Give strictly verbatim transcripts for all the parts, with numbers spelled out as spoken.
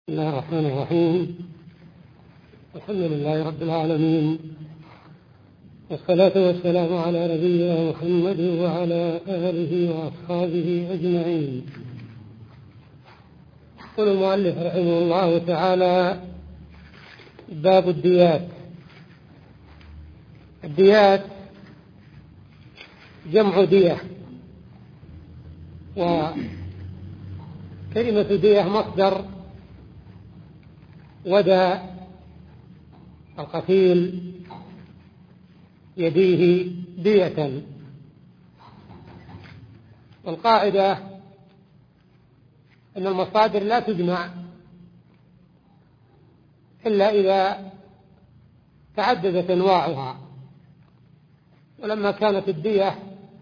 بسم الله الرحمن الرحيم. الحمد لله رب العالمين، والصلاة والسلام على نبينا محمد وعلى آله وأصحابه أجمعين. يقول المؤلف رحمه الله تعالى: باب الديات. الديات جمع دية، وكلمة دية مصدر ودى القتيل يديه دية. والقاعدة أن المصادر لا تجمع إلا إذا تعددت أنواعها. ولما كانت الدية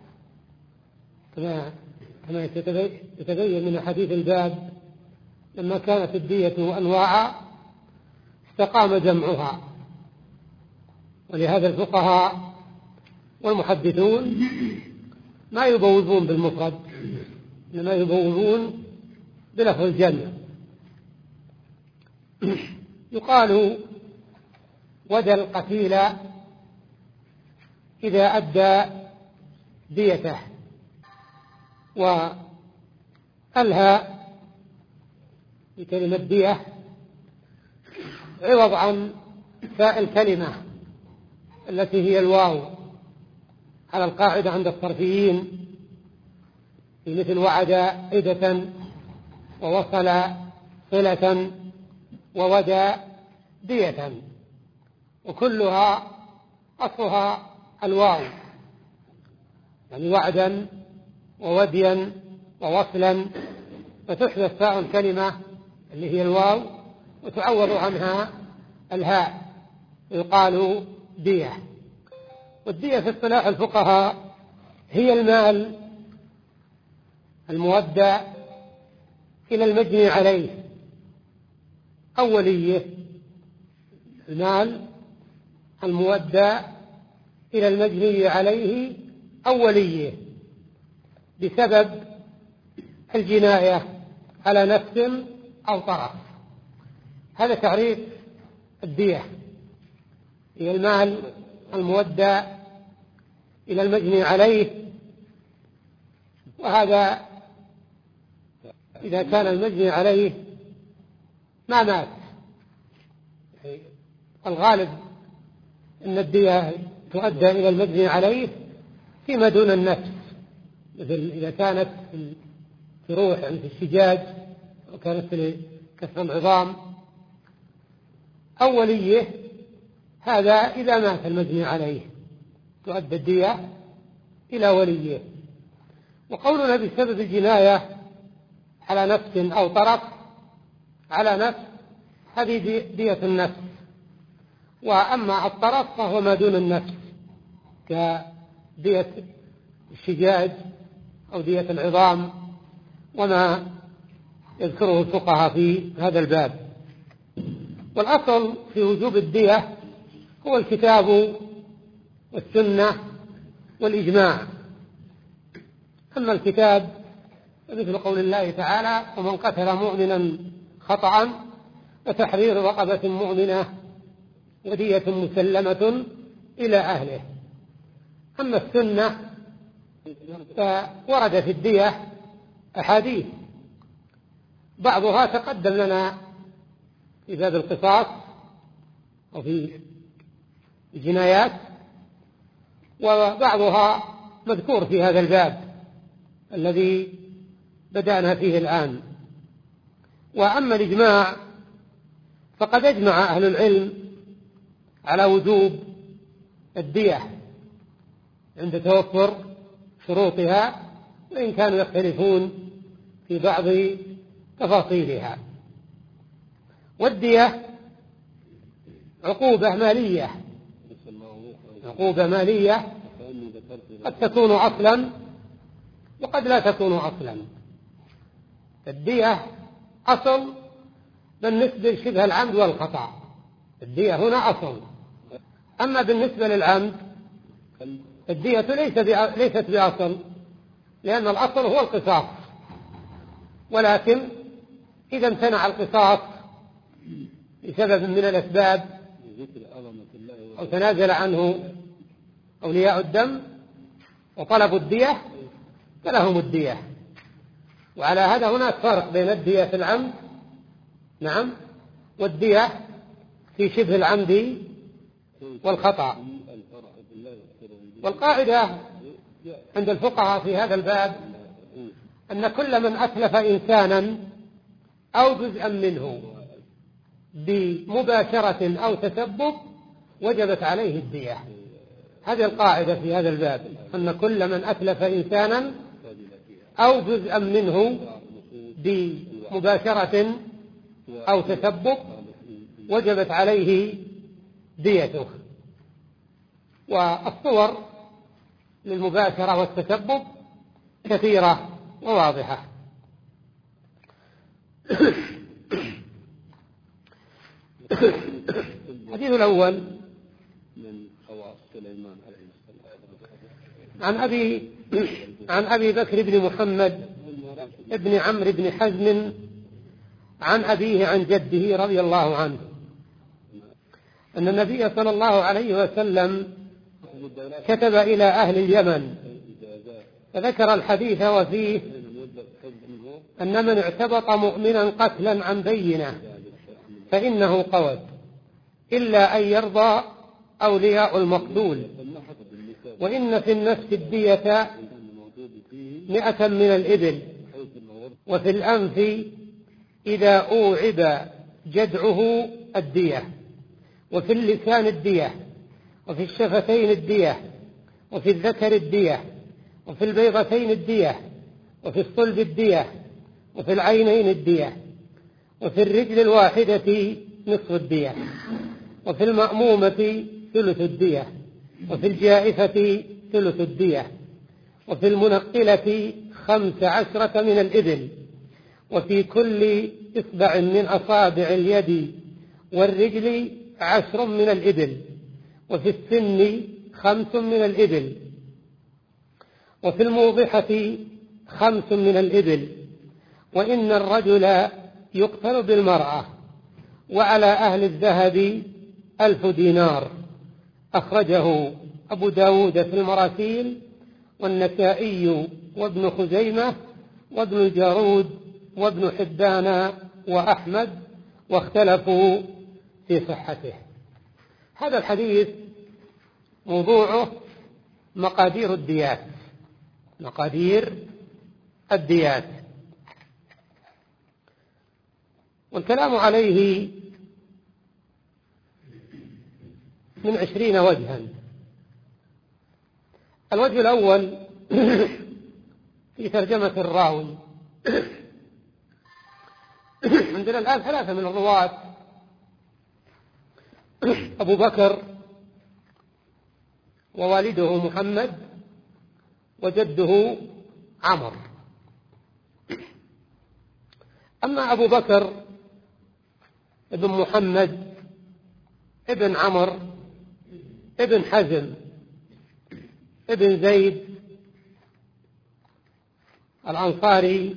كما كما يتبين من حديث الباب، لما كانت الدية أنواعا استقام جمعها. ولهذا الفقهاء والمحدثون ما يبوظون بالمفرد، إنما يبوظون بلفظ الجمع. يقال: ودى القتيل إذا أدى ديته، وألهى بكلمة دية عوض عن فاء الكلمة التي هي الواو، على القاعدة عند الصرفيين في مثل وعد عدة، ووصل صلة، وودى دية، وكلها أصلها الواو، يعني وعدا ووديا ووصلا، فتحذف فاء الكلمة اللي هي الواو وتعوض عنها الهاء، يقال دية. والدية في اصطلاح الفقهاء هي المال المودى إلى المجني عليه أو وليه، المال المودى إلى المجني عليه أو وليه بسبب الجناية على نفس أو طرف. هذا تعريف الدية، هي المال المودى إلى المجني عليه. وهذا إذا كان المجني عليه ما مات. الغالب أن الدية تؤدى إلى المجني عليه فيما دون النفس، مثل إذا كانت في روح، يعني في الشجاج، أو كانت في كسر العظام أو وليه. هذا إذا مات المجني عليه تؤدى الدية إلى وليه. وقولنا بسبب الجناية على نفس أو طرف، على نفس هذه دية النفس، وأما الطرف فهو ما دون النفس كدية الشجاج أو دية العظام، وما يذكره الفقهاء في هذا الباب. والأصل في وجوب الدية هو الكتاب والسنة والإجماع. أما الكتاب مثل قول الله تعالى: ومن قتل مؤمنا خطأ فتحرير رقبة مؤمنة ودية مسلمة إلى أهله. أما السنة فورد في الدية أحاديث، بعضها تقدم لنا في باب القصاص أو في الجنايات، وبعضها مذكور في هذا الباب الذي بدأنا فيه الآن. وأما الإجماع فقد أجمع أهل العلم على وجوب الدية عند توفر شروطها، وإن كانوا يختلفون في بعض تفاصيلها. والدية عقوبة مالية، عقوبة مالية قد تكون أصلا وقد لا تكون أصلا. الدية أصل بالنسبة لشبه العمد والخطأ، الدية هنا أصل. أما بالنسبة للعمد الدية ليست بأصل، لأن الأصل هو القصاص، ولكن إذا امتنع القصاص لسبب من الأسباب أو تنازل عنه أولياء الدم وطلبوا الدية فلهم الدية. وعلى هذا هناك فرق بين الدية في العمد نعم والدية في شبه العمد والخطأ. والقاعدة عند الفقهاء في هذا الباب أن كل من أتلف إنسانا أو جزءا منه بمباشرة أو تسبب وجبت عليه الدية. هذه القاعدة في هذا الباب، أن كل من أتلف إنسانا أو جزءا منه بمباشرة أو تسبب وجبت عليه ديته. والصور للمباشرة والتسبب كثيرة وواضحة. الحديث الأول من خواص سليمان عليه السلام عن أبي عن أبي بكر بن محمد ابن عمرو بن حزم عن أبيه عن جده رضي الله عنه أن النبي صلى الله عليه وسلم كتب إلى أهل اليمن فذكر الحديث وفيه أن من اعتبط مؤمنا قتلا عن بينة فإنه قود إلا أن يرضى أولياء المقتول، وإن في النفس الدية مئة من الإبل، وفي الأنف إذا أوعب جدعه الدية، وفي اللسان الدية، وفي الشفتين الدية، وفي الذكر الدية، وفي البيضتين الدية، وفي الصلب الدية، وفي العينين الدية، وفي الرجل الواحدة نصف الدية، وفي المأمومة ثلث الدية، وفي الجائفة ثلث الدية، وفي المنقلة خمس عشرة من الإبل، وفي كل إصبع من أصابع اليد والرجل عشر من الإبل، وفي السن خمس من الإبل، وفي الموضحة خمس من الإبل، وإن الرجل يقتل بالمرأة، وعلى أهل الذهب ألف دينار. أخرجه أبو داود في المراسيل والنسائي وابن خزيمة وابن الجارود وابن حبان وأحمد، واختلفوا في صحته. هذا الحديث موضوعه مقادير الديات، مقادير الديات، والكلام عليه من عشرين وجها. الوجه الأول في ترجمة الراوي. عندنا الآن ثلاثة من الرواة: أبو بكر ووالده محمد وجده عمر. أما أبو بكر ابن محمد ابن عمر ابن حزم ابن زيد الأنصاري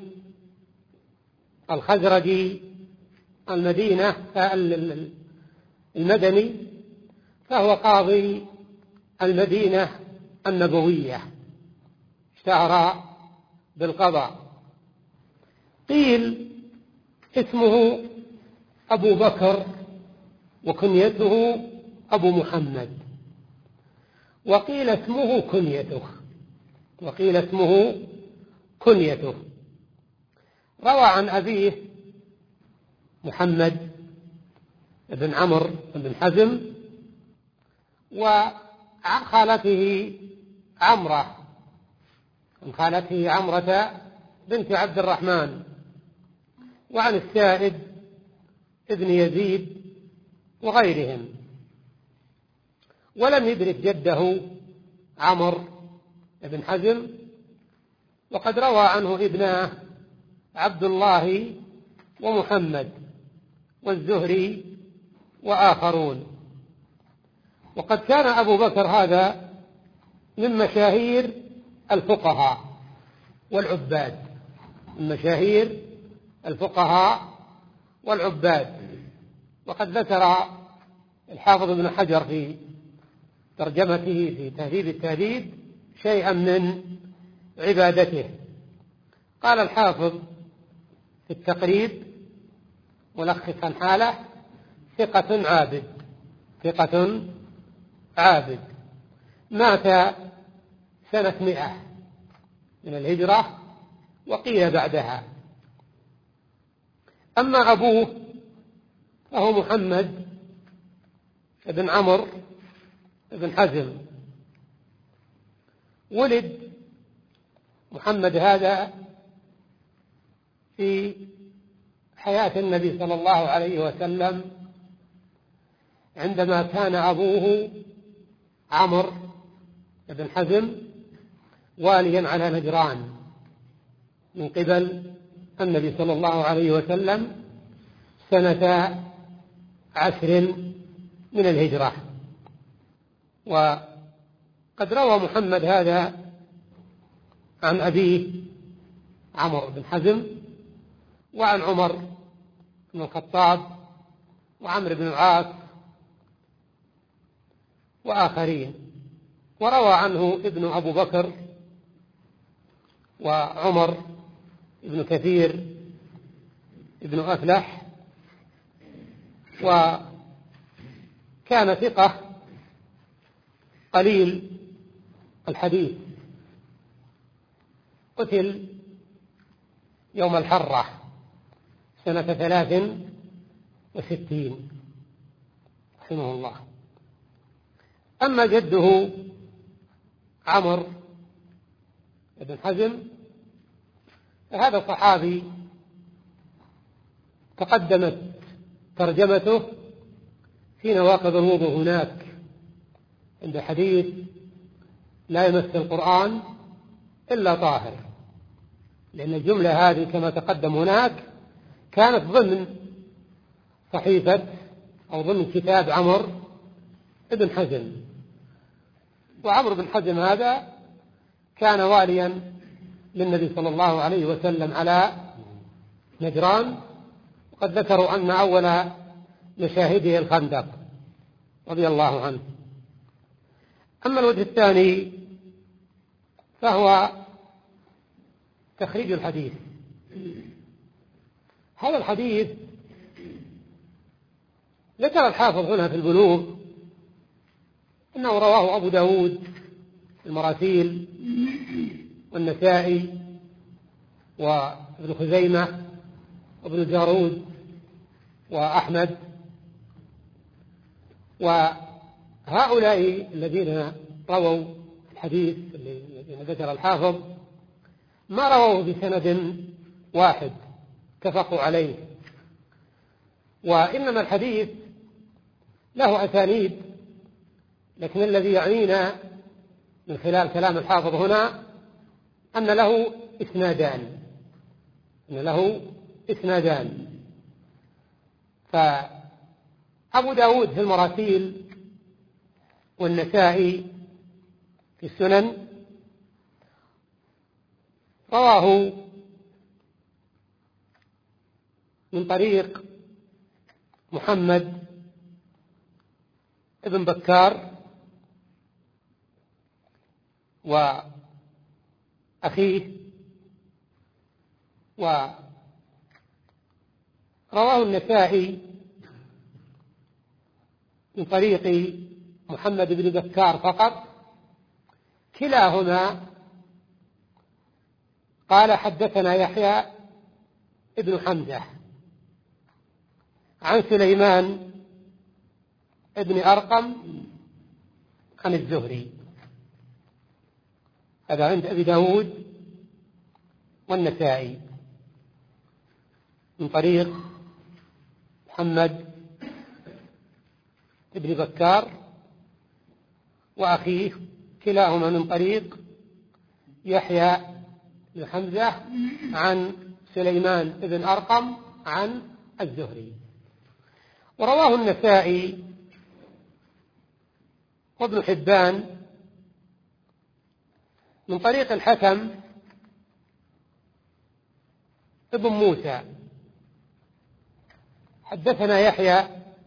الخزرجي المدينة المدني، فهو قاضي المدينة النبوية، اشتهر بالقضاء. قيل اسمه أبو بكر وكنيته أبو محمد، وقيل اسمه كنيته وقيل اسمه كنيته روى عن أبيه محمد بن عمرو بن حزم، وعن خالته عمرة عن خالته عمرة بنت عبد الرحمن، وعن السائب ابن يزيد وغيرهم. ولم يدرك جده عمرو بن حزم، وقد روى عنه ابناه عبد الله ومحمد والزهري وآخرون. وقد كان أبو بكر هذا من مشاهير الفقهاء والعباد من مشاهير الفقهاء والعباد وقد ذكر الحافظ ابن حجر في ترجمته في تهذيب التهذيب شيئا من عبادته. قال الحافظ في التقريب ملخصا حاله: ثقة عابد، ثقة عابد، مات سنة مئة من الهجرة وقيل بعدها. أما أبوه فهو محمد بن عمرو بن حزم. ولد محمد هذا في حياة النبي صلى الله عليه وسلم عندما كان أبوه عمرو بن حزم واليا على نجران من قبل النبي صلى الله عليه وسلم سنة عشر من الهجرة. وقد روى محمد هذا عن أبيه عمرو بن حزم وعن عمر بن الخطاب وعمرو بن العاص وآخرين، وروى عنه ابن أبو بكر وعمر ابن كثير ابن أفلح، وكان ثقة قليل الحديث. قتل يوم الحرة سنة ثلاث وستين رحمه الله. أما جده عمرو بن حزم فهذا صحابي تقدمت ترجمته في نواقض الوضوء هناك عند حديث: لا يمس القرآن إلا طاهر، لأن الجملة هذه كما تقدم هناك كانت ضمن صحيفة أو ضمن كتاب عمرو بن حزم. وعمرو بن حزم هذا كان واليا للنبي صلى الله عليه وسلم على نجران، وقد ذكروا أن أول مشاهده الخندق رضي الله عنه. أما الوجه الثاني فهو تخريج الحديث. هذا الحديث ذكر الحافظ هنا في البلوغ أنه رواه أبو داود في المراسيل والنسائي وابن خزيمة وابن الجارود وأحمد، وهؤلاء الذين رووا الحديث الذين ذكر الحافظ ما رووه بسند واحد اتفقوا عليه، وإنما الحديث له أسانيد، لكن الذي يعنينا من خلال كلام الحافظ هنا أن له إسنادان أن له إسنادان فأبو داود في المراسيل والنسائي في السنن رواه من طريق محمد ابن بكار وأخيه، ورواه النسائي من طريق محمد بن بكار فقط. كلاهما قال: حدثنا يحيى ابن حمزة عن سليمان ابن أرقم عن الزهري. هذا عند أبي داود والنسائي من طريق محمد ابن بكار وأخيه، كلاهما من طريق يحيى بن حمزة عن سليمان ابن أرقم عن الزهري. ورواه النسائي وابن حبان من طريق الحكم ابن موسى: حدثنا يحيى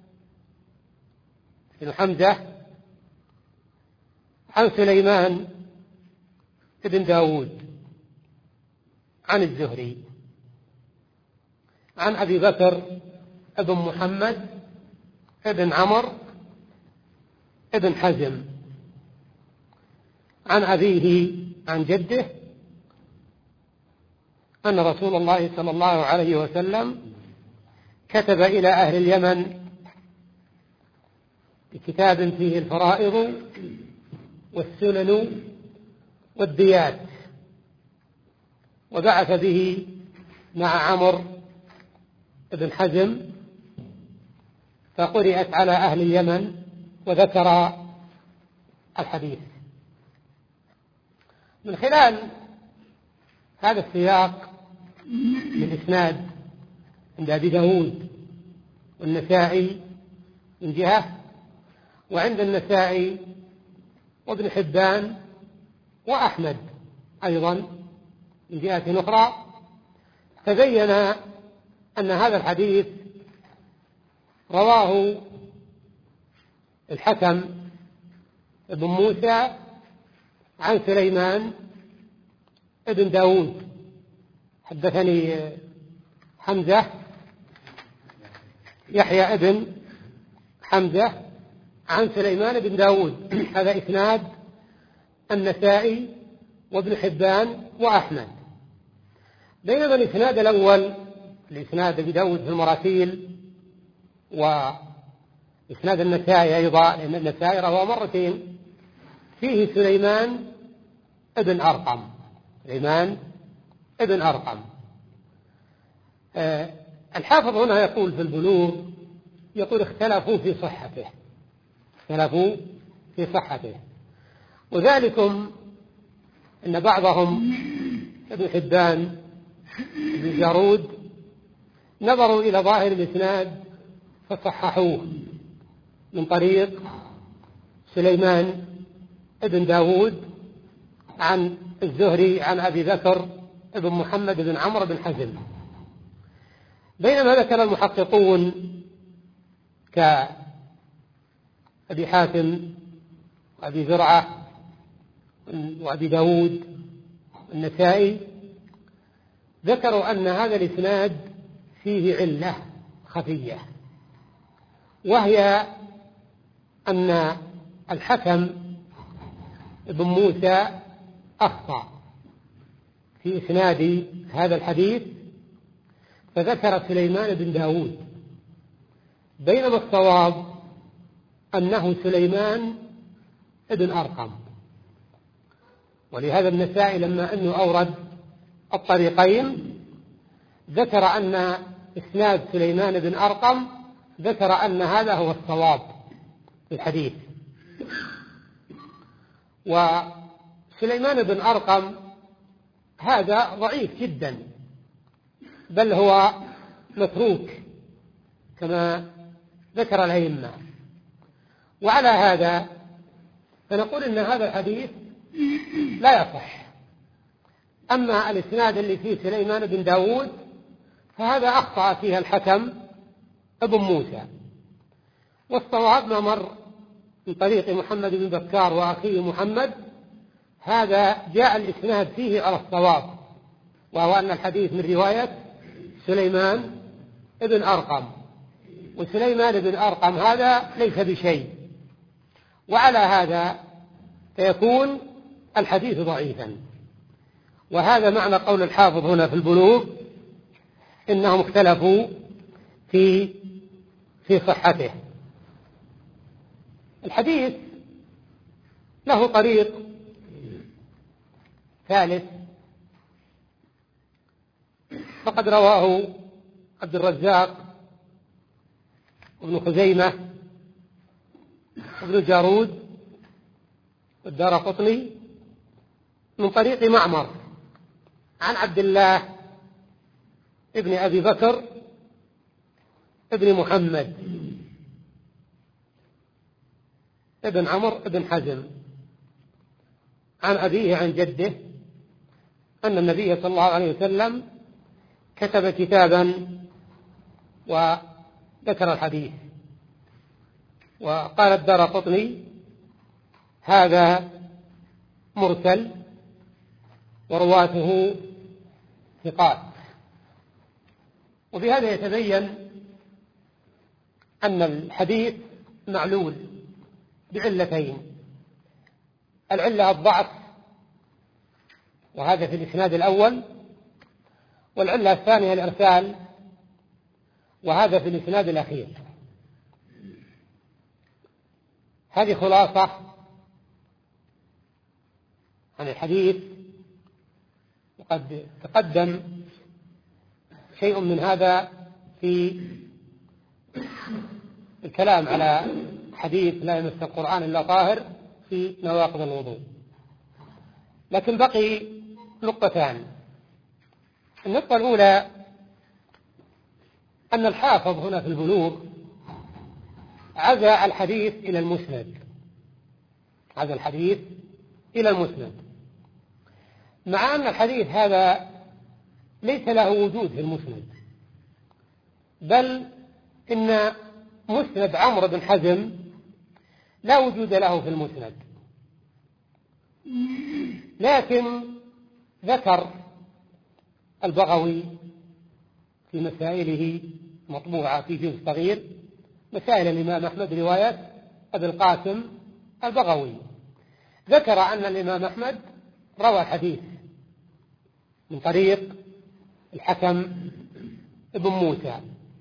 بن حمزة عن سليمان بن داود عن الزهري عن أبي بكر بن محمد بن عمرو بن حزم عن أبيه عن جده أن رسول الله صلى الله عليه وسلم كتب إلى أهل اليمن بكتاب فيه الفرائض والسنن والديات، وبعث به مع عمرو بن حزم، فقرأت على أهل اليمن وذكر الحديث. من خلال هذا السياق للإسناد عند أبي داود والنسائي من جهة، وعند النسائي وابن حبان وأحمد أيضا من جهة أخرى، تبين أن هذا الحديث رواه الحكم بن موسى عن سليمان بن داود. حدثني حمزة يحيى بن حمزة عن سليمان بن داود، هذا إسناد النسائي وابن حبان وأحمد. بينما الإسناد الأول الإسناد أبي داود في المراسيل وإسناد النسائي أيضا، لأن النسائي رواه مرتين، فيه سليمان ابن أرقم سليمان ابن أرقم. أه الحافظ هنا يقول في البلوغ، يقول اختلفوا في صحته اختلفوا في صحته وذلكم أن بعضهم ابن حبان ابن جارود نظروا إلى ظاهر الإسناد فصححوه من طريق سليمان ابن داود عن الزهري عن أبي بكر ابن محمد بن عمرو بن حزم. بينما ذكر المحققون كأبي حاتم وأبي زرعة وأبي داود النسائي، ذكروا أن هذا الإسناد فيه علة خفية، وهي أن الحكم ابن موسى أخطأ في إسناد هذا الحديث فذكر سليمان بن داود، بينما الصواب أنه سليمان ابن أرقم. ولهذا النسائي لما أنه أورد الطريقين ذكر أن إسناد سليمان بن أرقم ذكر أن هذا هو الصواب في الحديث. وسليمان بن أرقم هذا ضعيف جدا، بل هو متروك كما ذكر الأئمة. وعلى هذا فنقول إن هذا الحديث لا يصح. أما الإسناد اللي فيه سليمان بن داود فهذا أخطأ فيها الحكم ابن موسى، والصواب ما مر من طريق محمد بن بكار وأخيه محمد، هذا جاء الإسناد فيه على الصواب، وهو أن الحديث من رواية سليمان بن أرقم، وسليمان بن أرقم هذا ليس بشيء. وعلى هذا فيكون الحديث ضعيفا. وهذا معنى قول الحافظ هنا في البلوغ إنهم اختلفوا في في صحته. الحديث له طريق ثالث، فقد رواه عبد الرزاق وابن خزيمة وابن جارود والدارقطني من طريق معمر عن عبد الله ابن أبي بكر ابن محمد ابن عمرو ابن حزم عن أبيه عن جده أن النبي صلى الله عليه وسلم كتب كتابا وذكر الحديث. وقال الدارقطني هذا مرسل ورواته ثقات. وبهذا يتبين أن الحديث معلول بعلتين: العلة الضعف وهذا في الإسناد الأول، والعلة الثانية الإرسال وهذا في الإسناد الأخير. هذه خلاصة عن الحديث، وقد تقدم شيء من هذا في الكلام على حديث لا يمس القرآن إلا طاهر في نواقض الوضوء. لكن بقي نقطتان. النقطة الأولى أن الحافظ هنا في البلوغ عزى الحديث إلى المسند، عزى الحديث إلى المسند، مع أن الحديث هذا ليس له وجود في المسند، بل إن مسند عمرو بن حزم لا وجود له في المسند. لكن ذكر البغوي في مسائله مطبوعة في جزء صغير مسائل الإمام أحمد رواية أبي القاسم البغوي، ذكر أن الإمام أحمد روى الحديث من طريق الحكم ابن موسى.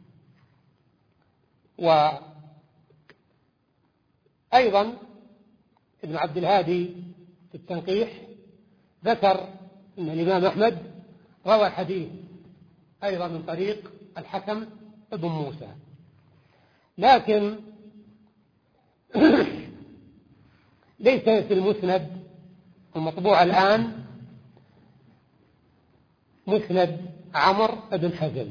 وأيضا ابن عبد الهادي في التنقيح ذكر أن الإمام أحمد روى الحديث أيضا من طريق الحكم ابن موسى. لكن ليس في المسند المطبوع الآن مسند عمرو بن حزم،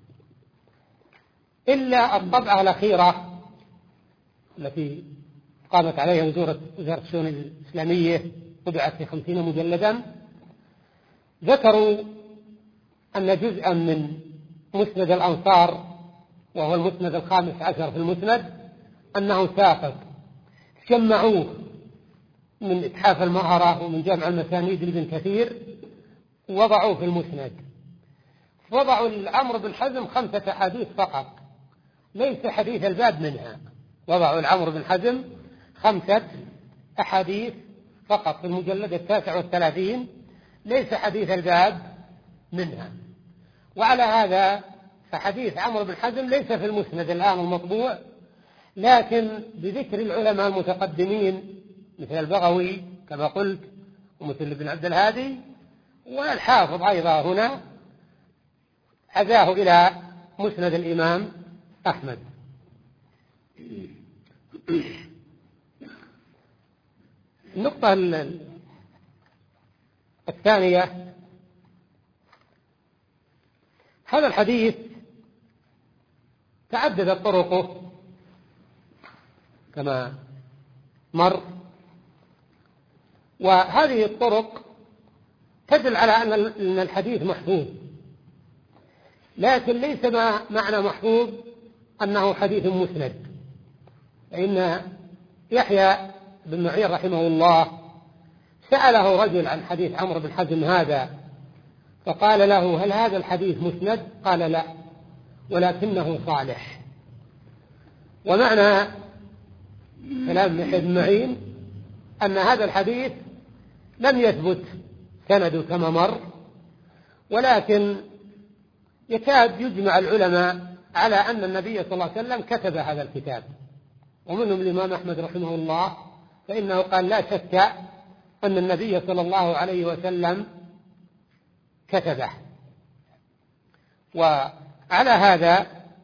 إلا الطبعة الأخيرة التي قامت عليها وزارة الشؤون الإسلامية، طبعت في خمسين مجلدا. ذكروا أن جزءا من مسند الأنصار وهو المسند الخامس عشر في المسند أنه ساقط، جمعوه من إتحاف المهرة ومن جمع المسانيد لابن كثير ووضعوه في المسند. وضعوا لعمرو بن حزم خمسة أحاديث فقط، ليس حديث الباب منها. وضعوا لعمرو بن حزم خمسة أحاديث فقط في المجلد التاسع والثلاثين، ليس حديث الباب منها. وعلى هذا فحديث عمرو بن حزم ليس في المسند الآن المطبوع، لكن بذكر العلماء المتقدمين مثل البغوي كما قلت ومثل ابن عبد الهادي والحافظ أيضا هنا عزاه إلى مسند الإمام أحمد. النقطة الثانية: هذا الحديث تعددت طرقه كما مر، وهذه الطرق تدل على أن الحديث محفوظ، لكن ليس معنى محفوظ أنه حديث مسند. فإن يحيى بن معين رحمه الله سأله رجل عن حديث عمرو بن حزم هذا، فقال له: هل هذا الحديث مسند؟ قال: لا، ولكنه صالح. ومعنى كلام يحيى بن معين أن هذا الحديث لم يثبت سنده كما مر، ولكن يكاد يجمع العلماء على أن النبي صلى الله عليه وسلم كتب هذا الكتاب، ومنهم الإمام أحمد رحمه الله، فإنه قال: لا شك أن النبي صلى الله عليه وسلم كتبه. وعلى هذا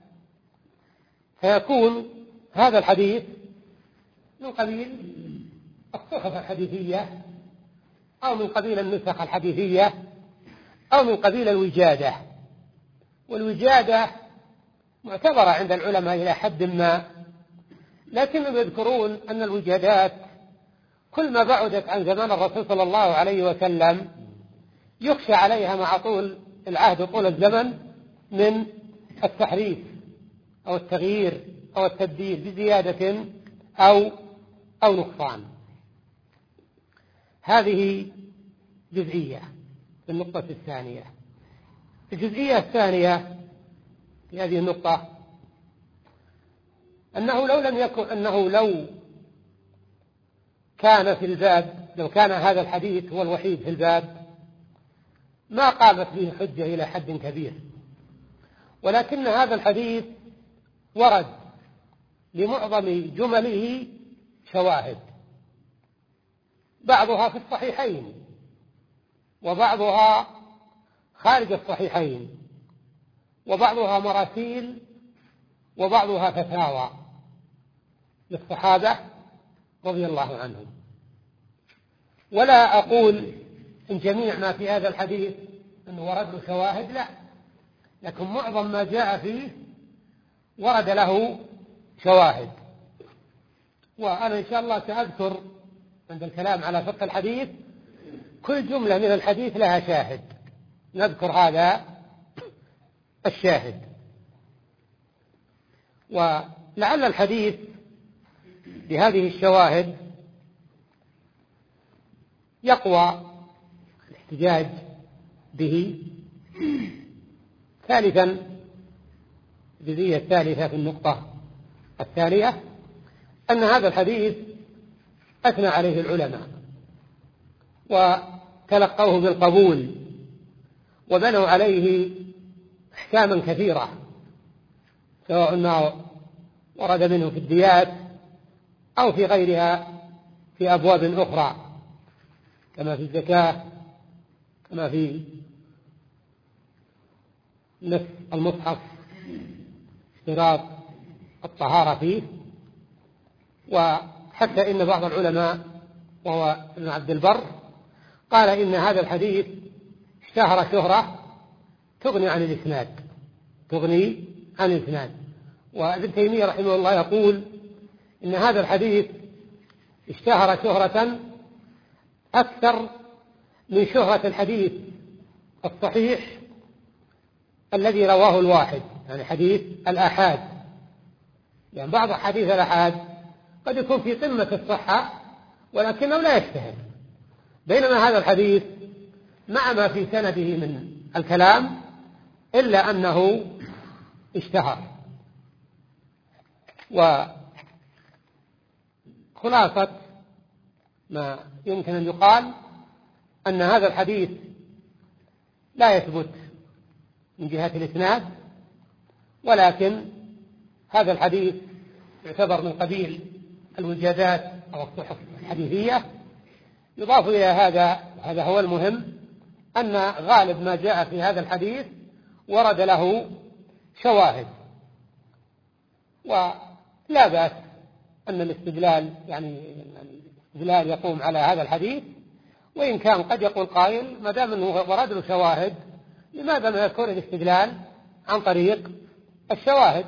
فيكون هذا الحديث من قبيل الصحف الحديثية أو من قبيل النسخ الحديثية أو من قبيل الوجادة. والوجادة معتبرة عند العلماء إلى حد ما، لكنهم يذكرون أن الوجادات كل ما بعدت عن زمان الرسول صلى الله عليه وسلم يخشى عليها مع طول العهد طول الزمن من التحريف أو التغيير أو التبديل بزيادة أو أو نقصان. هذه جزئية في النقطة الثانية. الجزئية الثانية في هذه النقطة أنه لو لم يكن أنه لو كان في الباب لو كان هذا الحديث هو الوحيد في الباب ما قامت به حجة إلى حد كبير، ولكن هذا الحديث ورد لمعظم جمله شواهد، بعضها في الصحيحين وبعضها خارج الصحيحين وبعضها مراسيل وبعضها فتاوى للصحابة رضي الله عنهم. ولا أقول إن جميع ما في هذا الحديث أنه ورد له شواهد، لا، لكن معظم ما جاء فيه ورد له شواهد. وأنا إن شاء الله سأذكر عند الكلام على فقه الحديث كل جملة من الحديث لها شاهد، نذكر هذا الشاهد. ولعل الحديث بهذه الشواهد يقوى الاحتجاج به. ثالثا، الجزئية الثالثة في النقطة الثانية أن هذا الحديث أثنى عليه العلماء وتلقوه بالقبول وبنوا عليه أحكاما كثيرة، سواء ما ورد منه في الديات أو في غيرها في أبواب أخرى، كما في الزكاة، كما في نفس المصحف اشتراط الطهارة فيه. وحتى إن بعض العلماء وهو ابن عبد البر قال إن هذا الحديث اشتهر شهرة تغني عن الإسناد تغني عن الإسناد. وابن تيمية رحمه الله يقول إن هذا الحديث اشتهر شهرة أكثر من شهرة الحديث الصحيح الذي رواه الواحد، يعني حديث الآحاد. يعني بعض حديث الآحاد قد يكون في قمة الصحة ولكنه لا يشتهر، بينما هذا الحديث مع ما في سنده من الكلام إلا أنه اشتهر. وخلاصة ما يمكن أن يقال أن هذا الحديث لا يثبت من جهة الإسناد، ولكن هذا الحديث يعتبر من قبيل الوجادات أو الصحف الحديثية. يضاف إلى هذا، هذا هو المهم، أن غالب ما جاء في هذا الحديث ورد له شواهد. ولا بأس أن الاستدلال يعني الاستدلال يقوم على هذا الحديث، وإن كان قد يقول قائل ما دام أنه ورد له شواهد لماذا ما يكون الاستدلال عن طريق الشواهد؟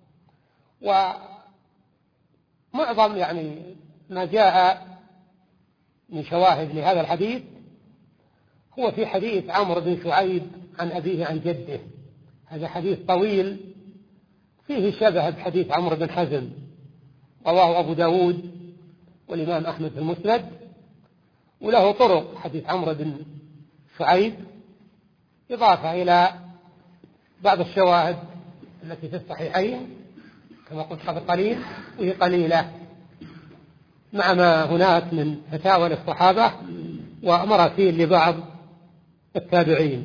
ومعظم يعني ما جاء من شواهد لهذا الحديث هو في حديث عمرو بن شعيب عن أبيه عن جده. هذا حديث طويل فيه شبه بحديث عمرو بن حزم، رواه أبو داود والإمام أحمد في المسند، وله طرق حديث عمرو بن شعيب، إضافة إلى بعض الشواهد التي في الصحيحين كما قلت قبل قليل، وهي قليلة، مع ما هناك من فتاوى للصحابة ومراسيل لبعض التابعين.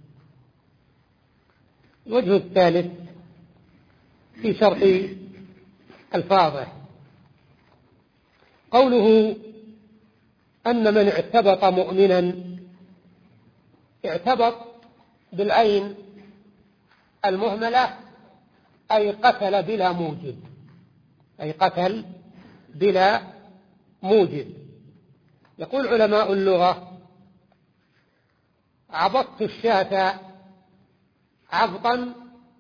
الوجه الثالث في شرح الفاضح قوله أن من اعتبط مؤمنا، اعتبط بالعين المهملة أي قتل بلا موجب، أي قتل بلا موجب. يقول علماء اللغة عبطت الشاة عبطا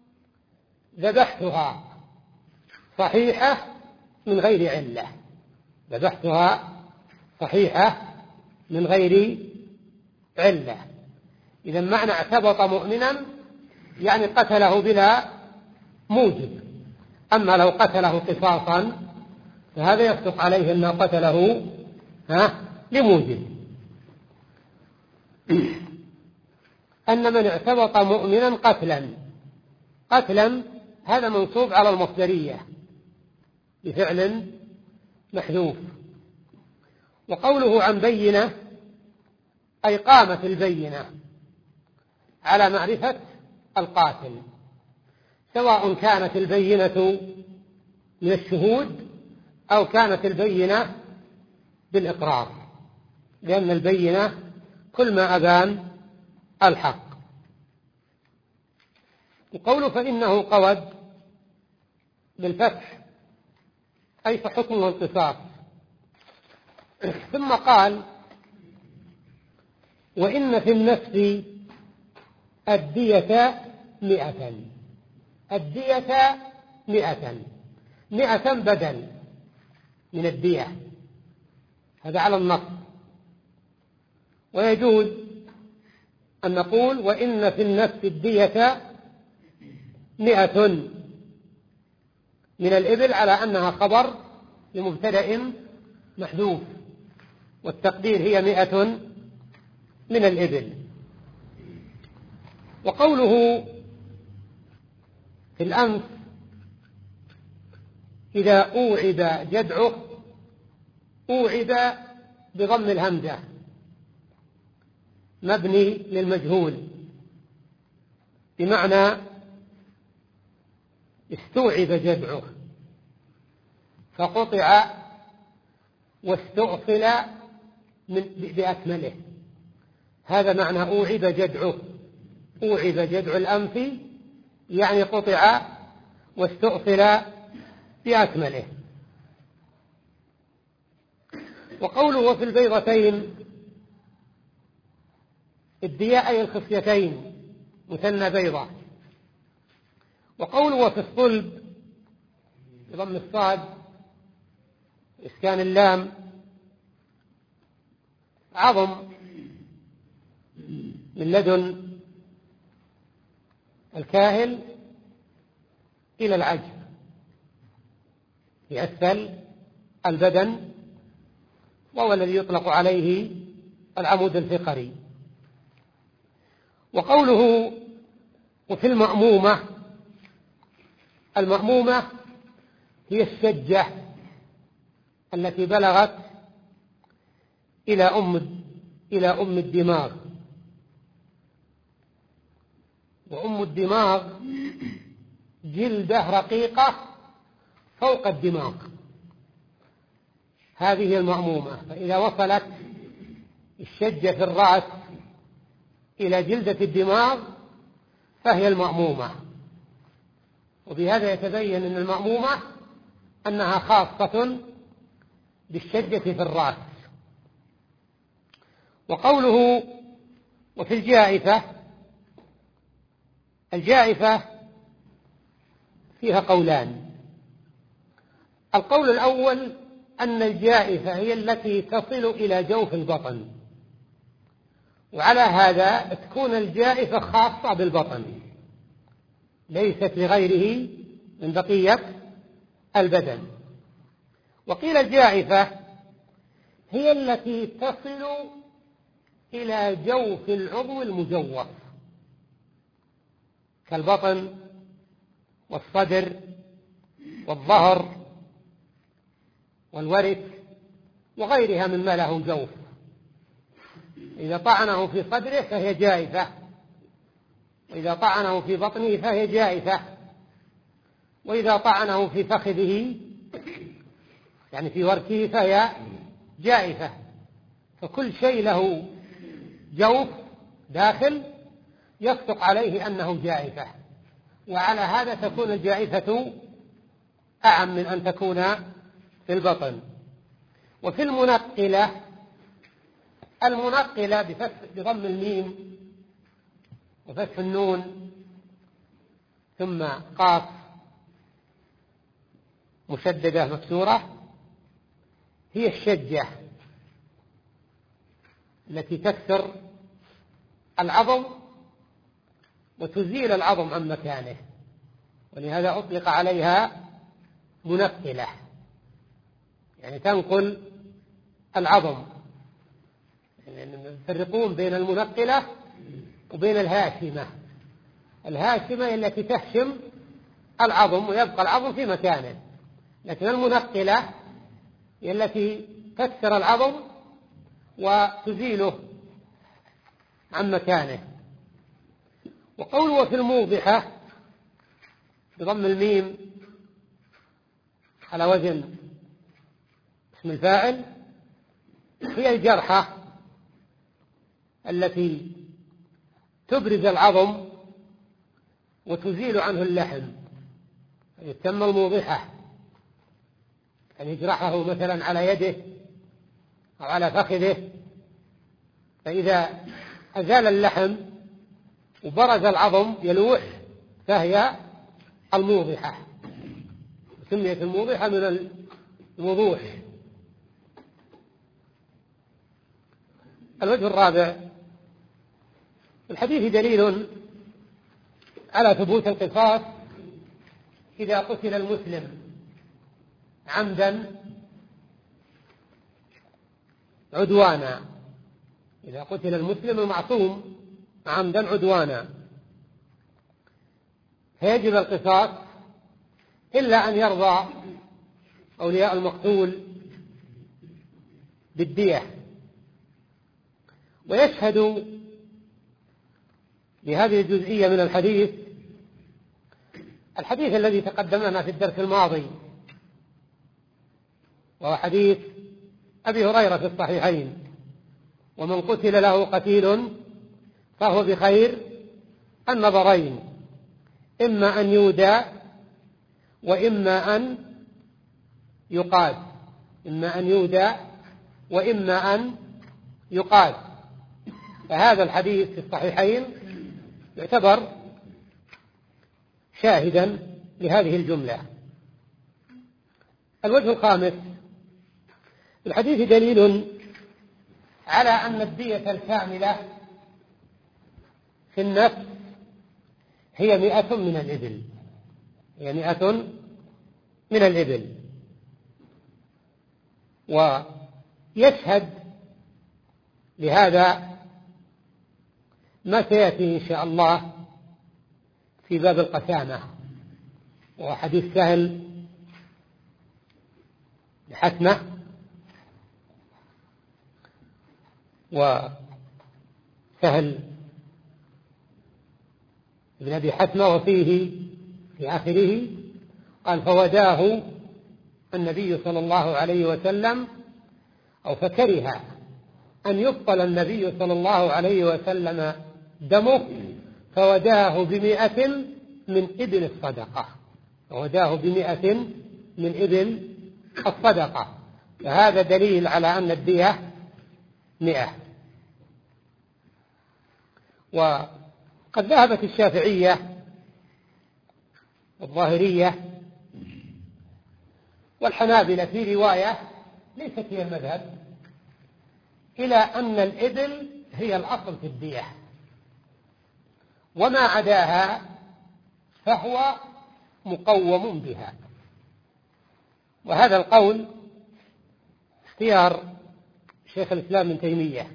ذبحتها صحيحة من غير علة، ذبحتها صحيحة من غير علة. إذا معنى اعتبط مؤمنا يعني قتله بلا موجب. أما لو قتله قصاصا فهذا يصدق عليه أنه قتله ها لموجب. أن من اعتبط مؤمنا قتلا، قتلا هذا منصوب على المصدرية بفعل محذوف. وقوله عن بينة أي قامت البينة على معرفة القاتل، سواء كانت البينة من الشهود أو كانت البينة بالإقرار، لأن البينة كل ما أبان الحق. وقوله فإنه قود بالفتح أي فحكمه القصاص. ثم قال وإن في النفس الدية مئة، الدية مئة، مئة بدل من الدية، هذا على النص. ويجوز أن نقول وإن في النفس الدية مئة من الإبل على أنها خبر لمبتدأ محذوف، والتقدير هي مئة من الإبل. وقوله في الأنف إذا أوعد جدعه، أوعد بضم الهمزة مبني للمجهول، بمعنى استوعب جدعه فقطع واستؤصل من بأكمله، هذا معنى أوعب جدعه. أوعب جدع الأنف يعني قطع واستؤصل بأكمله. وقوله وفي البيضتين الدياء أي الخصيتين مثنى بيضة. وقوله وفي الصلب بضم الصاد إسكان اللام عظم من لدن الكاهل إلى العجز في أسفل البدن، وهو الذي يطلق عليه العمود الفقري. وقوله وفي المأمومة، المأمومة هي الشجة التي بلغت إلى أم إلى أم الدماغ، وأم الدماغ جلدة رقيقة فوق الدماغ، هذه المأمومة. فإذا وصلت الشجة في الرأس إلى جلدة الدماغ فهي المأمومة. وبهذا يتبين أن المأمومة أنها خاصة بالشجة في الرأس. وقوله وفي الجائفة، الجائفة فيها قولان. القول الأول أن الجائفة هي التي تصل إلى جوف البطن، وعلى هذا تكون الجائفة خاصة بالبطن ليست لغيره من بقية البدن. وقيل الجائفة هي التي تصل إلى جوف العضو المجوف كالبطن والصدر والظهر والورك وغيرها مما له جوف. إذا طعنه في صدره فهي جائفة، وإذا طعنه في بطنه فهي جائفة، وإذا طعنه في فخذه يعني في وركه فهي جائفة. فكل شيء له جوف داخل يصدق عليه أنه جائفة، وعلى هذا تكون الجائفة أعم من أن تكون في البطن. وفي المنقلة، المنقلة بضم الميم وفتح النون ثم قاف مشددة مكسورة، هي الشجة التي تكسر العظم وتزيل العظم عن مكانه، ولهذا أطلق عليها منقلة. يعني تنقل العظم. يعني يفرقون بين المنقلة وبين الهاشمة. الهاشمة هي التي تهشم العظم ويبقى العظم في مكانه، لكن المنقلة هي التي تكسر العظم وتزيله عن مكانه. وقوله في الموضحة بضم الميم على وزن اسم الفاعل هي الجرحة التي تبرز العظم وتزيل عنه اللحم، يسمى الموضحة. أن يجرحه مثلا على يده أو على فخذه، فإذا أزال اللحم وبرز العظم يلوح فهي الموضحة. سميت الموضحة من الوضوح. الوجه الرابع: الحديث دليل على ثبوت القصاص إذا قتل المسلم عمدا عدوانا. إذا قتل المسلم المعصوم عمدا عدوانا فيجب القصاص، إلا أن يرضى أولياء المقتول بالدية. ويشهد لهذه الجزئية من الحديث الحديث الذي تقدم لنا في الدرس الماضي، وهو حديث أبي هريرة في الصحيحين: ومن قتل له قتيل فهو بخير النظرين، إما أن يودى وإما أن يقاد. إما أن يودى وإما أن يقاد. فهذا الحديث في الصحيحين يعتبر شاهدا لهذه الجملة. الوجه الخامس: الحديث دليل على أن الدية الكاملة في النفس هي مئة من الإبل. هي مئة من الإبل. ويشهد لهذا ما سيأتي إن شاء الله في باب القسامة، وهو حديث سهل بحتمة، وسهل ابن أبي حتمة، وفيه في آخره قال: فوداه النبي صلى الله عليه وسلم، أو فكره أن يبطل النبي صلى الله عليه وسلم دمه فوداه بمئة من إبل الصدقة. فوداه بمئة من إبل الصدقة. فهذا دليل على أن الدية مئة. وقد ذهبت الشافعية والظاهرية والحنابلة في رواية ليست هي المذهب إلى أن الإبل هي الأصل في الدية، وما عداها فهو مقوم بها. وهذا القول اختيار شيخ الإسلام ابن تيمية.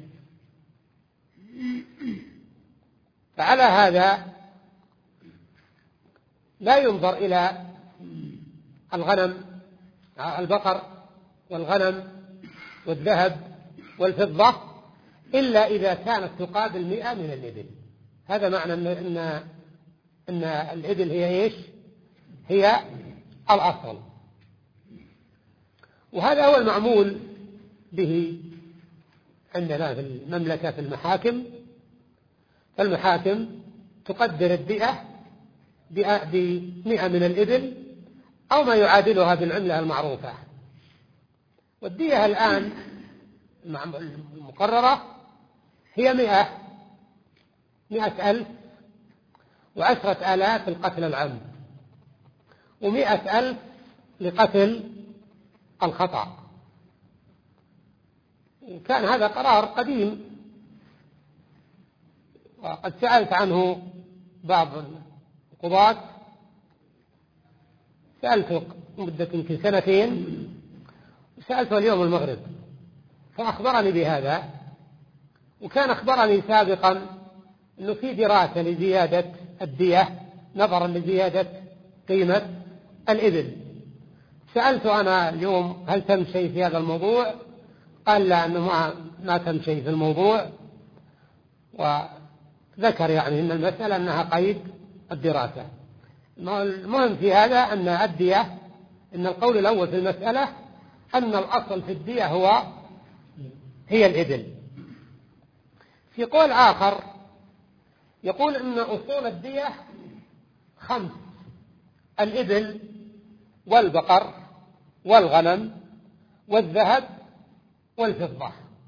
فعلى هذا لا ينظر إلى الغنم البقر والغنم والذهب والفضة إلا إذا كانت تقابل مئة من الإبل. هذا معنى أن, إن, إن الإبل هي إيش؟ هي الأصل. وهذا هو المعمول به عندنا في المملكة في المحاكم. فالمحاكم تقدر الدية بمئة من الإبل أو ما يعادلها بالعملة المعروفة. والدية الآن المقررة هي مئة مئة ألف وعشرة آلاف القتل العمد، ومئة ألف لقتل الخطأ. كان هذا قرار قديم، وقد سألت عنه بعض القضاة، سألته مدة يمكن سنتين، سألته اليوم المغرب فأخبرني بهذا، وكان أخبرني سابقا أنه في دراسة لزيادة الدية نظرا لزيادة قيمة الإبل. سألت أنا اليوم هل تم شيء في هذا الموضوع؟ قال لا، أنه ما, ما تم شيء في الموضوع، وذكر يعني أن المسألة أنها قيد الدراسة. المهم في هذا أن الدية، أن القول الأول في المسألة أن الأصل في الدية هو هي الإبل. في قول آخر يقول أن أصول الدية خمس: الإبل والبقر والغنم والذهب والفضة.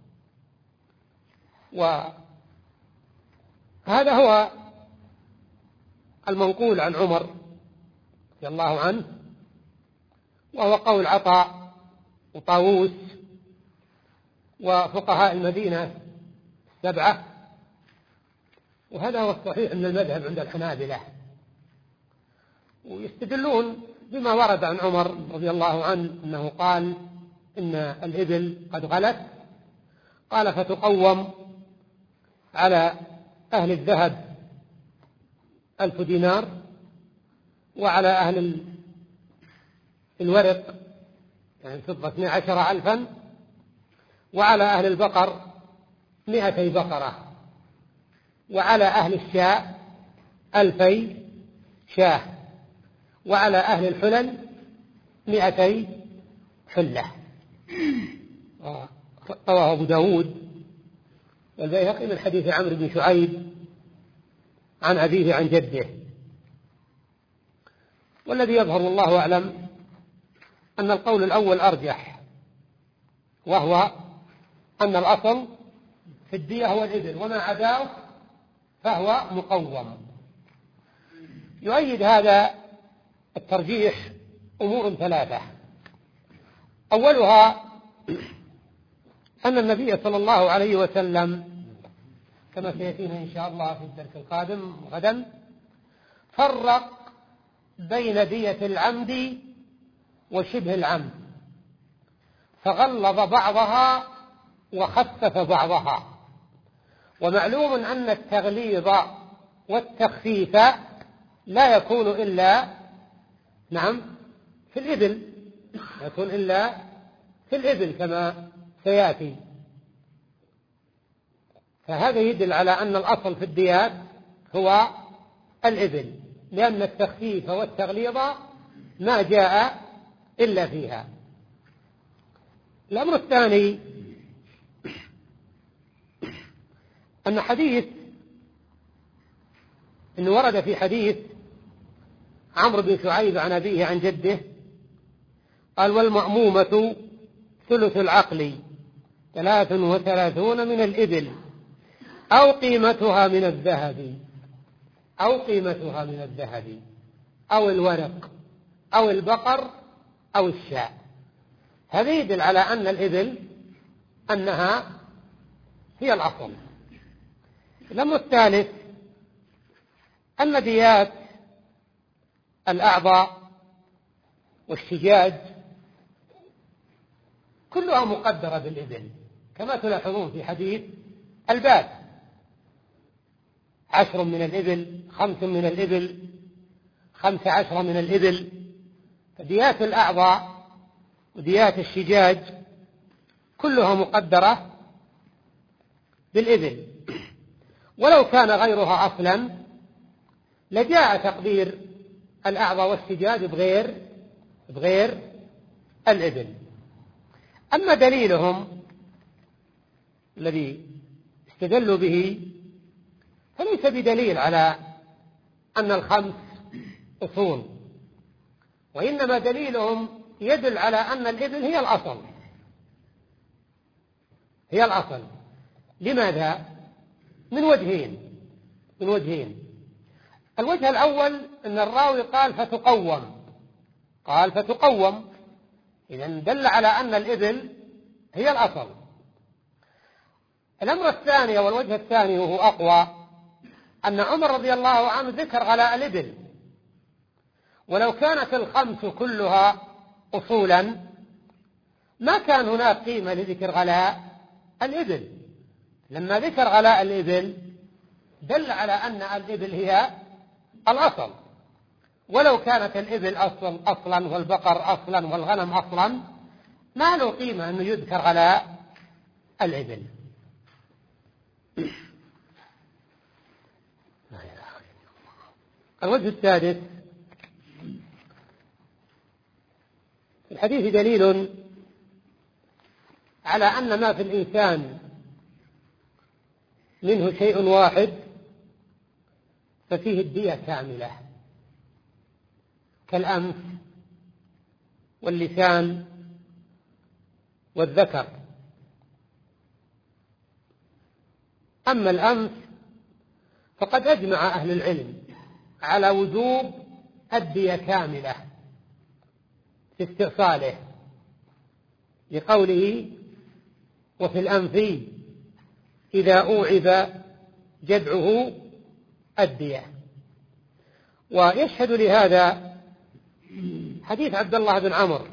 وهذا هو المنقول عن عمر رضي الله عنه، وهو قول عطاء وطاووس وفقهاء المدينة السبعة، وهذا هو الصحيح من المذهب عند الحنابلة. ويستدلون بما ورد عن عمر رضي الله عنه أنه قال إن الإبل قد غلت، قال فتقوم على أهل الذهب ألف دينار، وعلى أهل الورق يعني الفضة اثني عشر ألفا، وعلى أهل البقر مئتي بقرة، وعلى أهل الشاء ألفي شاه، وعلى أهل الحلل مئتي حلة. رواه أبو داود والبيهقي من حديث عمرو بن شعيب عن أبيه عن جده. والذي يظهر والله أعلم أن القول الأول أرجح، وهو أن الأصل في الدية هو الإبل، وما عداه فهو مقوم. يؤيد هذا الترجيح أمور ثلاثة: أولها أن النبي صلى الله عليه وسلم كما سيأتينا إن شاء الله في الدرس القادم غدا فرق بين دية العمد وشبه العمد، فغلظ بعضها وخفف بعضها. ومعلوم أن التغليظ والتخفيف لا يكون إلا نعم في الإبل، لا يكون إلا في الإبل كما سيأتي. فهذا يدل على أن الأصل في الديات هو الإبل، لأن التخفيف والتغليظ ما جاء إلا فيها. الأمر الثاني أن حديث إن ورد في حديث عمرو بن شعيب عن أبيه عن جده قال: والمأمومة ثلث العقل ثلاث وثلاثون من الإبل أو قيمتها من الذهب أو قيمتها من الذهب أو الورق أو البقر أو الشاء. هذا يدل على أن الإبل أنها هي الأصل. الأمر الثالث أن ديات الأعضاء والشجاج كلها مقدرة بالإبل، كما تلاحظون في حديث الباب: عشر من الإبل، خمس من الإبل، خمس عشر من الإبل. فديات الأعضاء وديات الشجاج كلها مقدرة بالإبل، ولو كان غيرها أصلا لجاء تقدير الأعضاء والشجاج بغير بغير الإبل. أما دليلهم الذي استدلوا به فليس بدليل على أن الخمس أصول، وإنما دليلهم يدل على أن الإبل هي الأصل، هي الأصل. لماذا؟ من وجهين من وجهين الوجه الأول أن الراوي قال فتقوم، قال فتقوم، إذن دل على أن الإبل هي الأصل. الأمر الثاني والوجه الثاني وهو أقوى أن عمر رضي الله عنه ذكر غلاء الإبل، ولو كانت الخمس كلها أصولا ما كان هناك قيمة لذكر غلاء الإبل. لما ذكر غلاء الإبل دل على أن الإبل هي الأصل، ولو كانت الإبل أصلا أصلا والبقر أصلا والغنم أصلا ما له قيمة أنه يذكر غلاء الإبل. الوجه السادس: في الحديث دليل على أن ما في الإنسان منه شيء واحد ففيه الدية كاملة، كالأنف واللسان والذكر. أما الأنف فقد أجمع أهل العلم على وجوب الدية كاملة في استئصاله، لقوله: وفي الأنف إذا أوعب جذعه الدية. ويشهد لهذا حديث عبد الله بن عمرو،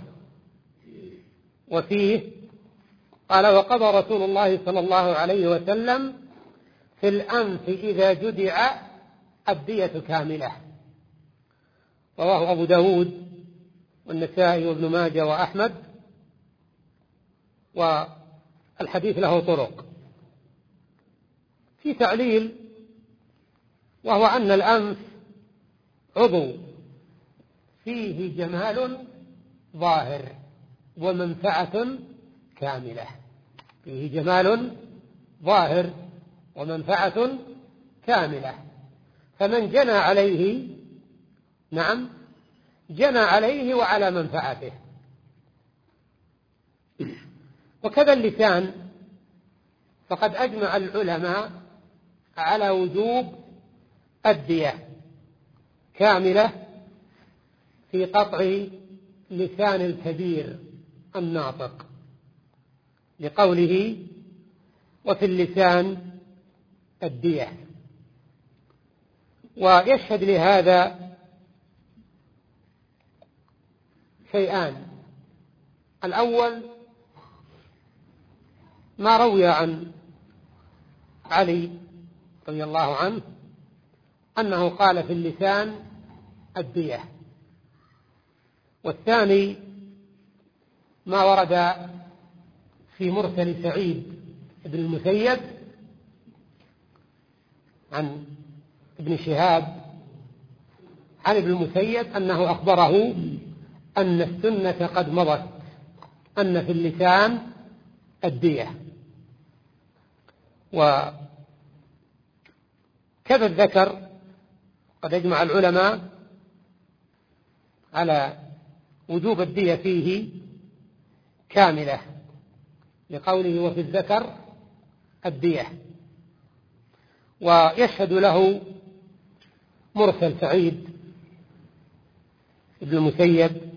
وفيه قال: وقضى رسول الله صلى الله عليه وسلم في الأنف إذا جدع الدية كاملة. رواه أبو داود والنسائي وابن ماجه وأحمد، والحديث له طرق. في تعليل، وهو أن الأنف عضو فيه جمال ظاهر ومنفعة كاملة، فيه جمال ظاهر ومنفعة كاملة، فمن جنى عليه نعم جنى عليه وعلى منفعته. وكذا اللسان، فقد أجمع العلماء على وجوب الدية كاملة في قطع لسان الكبير الناطق، لقوله: وفي اللسان الدية. ويشهد لهذا شيئان: الأول ما روي عن علي رضي الله عنه أنه قال في اللسان الدية. والثاني ما ورد في مرسل سعيد بن المسيب عن ابن شهاب عن ابن المسيب أنه أخبره أن السنة قد مضت أن في اللسان الدية. وكذا الذكر قد أجمع العلماء على وجوب الدية فيه كاملة، لقوله: وفي الذكر الدية. ويشهد له مرسل سعيد بن المسيب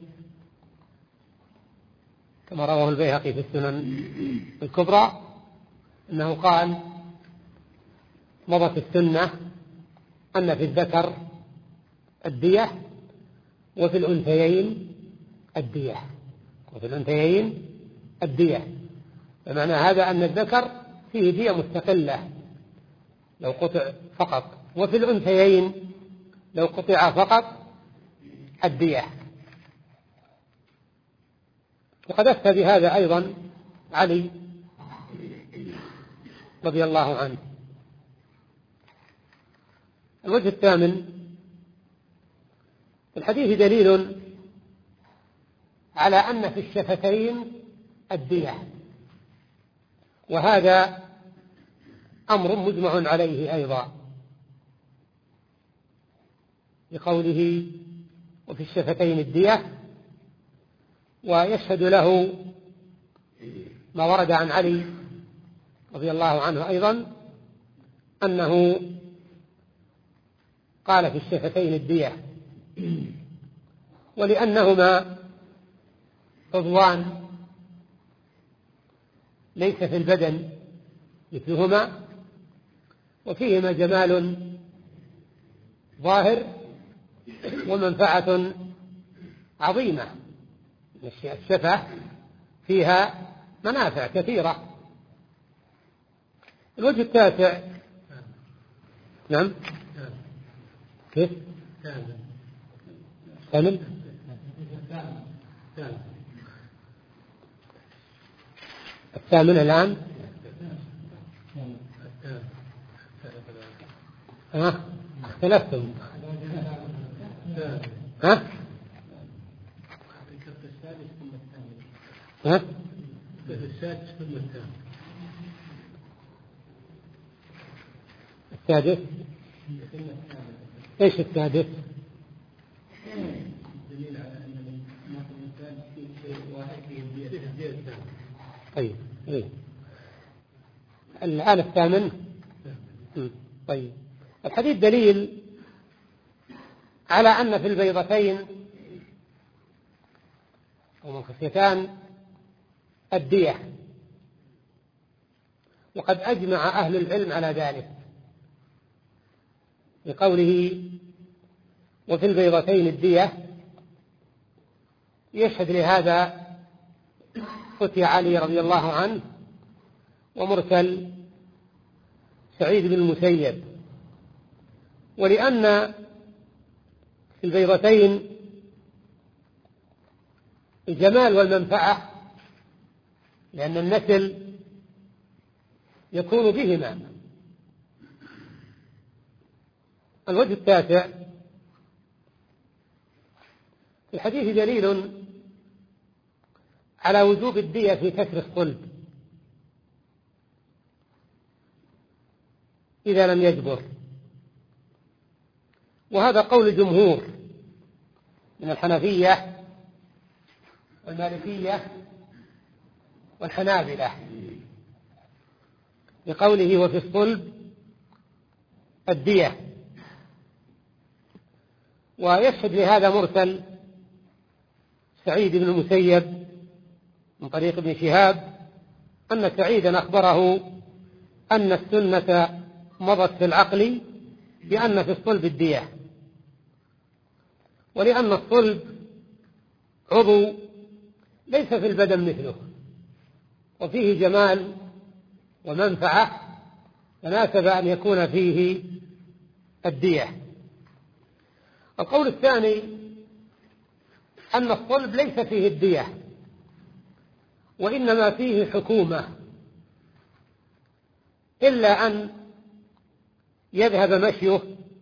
كما رواه البيهقي في السنن الكبرى أنه قال: مضت السنة أن في الذكر الدية وفي الأنثيين الدية وفي الأنثيين الدية بمعنى هذا أن الذكر فيه دية مستقلة لو قطع فقط، وفي الأنثيين لو قطع فقط الدية. وقد أفتى بهذا أيضا علي رضي الله عنه. الوجه الثامن: في الحديث دليل على أن في الشفتين الدية، وهذا أمر مجمع عليه أيضا، لقوله: وفي الشفتين الدية. ويشهد له ما ورد عن علي رضي الله عنه أيضا أنه قال في الشفتين الدية، ولأنهما عضوان ليس في البدن مثلهما، وفيهما جمال ظاهر ومنفعة عظيمة. الشفة فيها منافع كثيرة. الوجه التاسع. نعم. كيف؟ كامل. الثامن الآن. ها اختلفتم. ها ها السادس. ايش السادس؟ دليل على ان الانسان في شيء واحد في الدين. طيب إيه؟ الآن الثامن. طيب الحديث دليل على أن في البيضتين ومنخصيتان الدية، وقد أجمع أهل العلم على ذلك بقوله وفي البيضتين الدية. يشهد لهذا فتي علي رضي الله عنه ومرسل سعيد بن المسيب، ولأن في البيضتين الجمال والمنفعة، لأن النسل يكون بهما. الوجه التاسع. في الحديث دليل على وجوب الدية في كسر الصلب إذا لم يجبر، وهذا قول الجمهور من الحنفية والمالكية والحنابلة بقوله وفي الصلب الدية. ويشهد لهذا مرسل سعيد بن المسيب من طريق ابن شهاب أن سعيدا أخبره أن السنة مضت في العقل بأن في الصلب الدية، ولأن الصلب عضو ليس في البدن مثله وفيه جمال ومنفعة، فناسب أن يكون فيه الدية. القول الثاني أن الصلب ليس فيه الدية وإنما فيه حكومة، إلا أن يذهب مشيه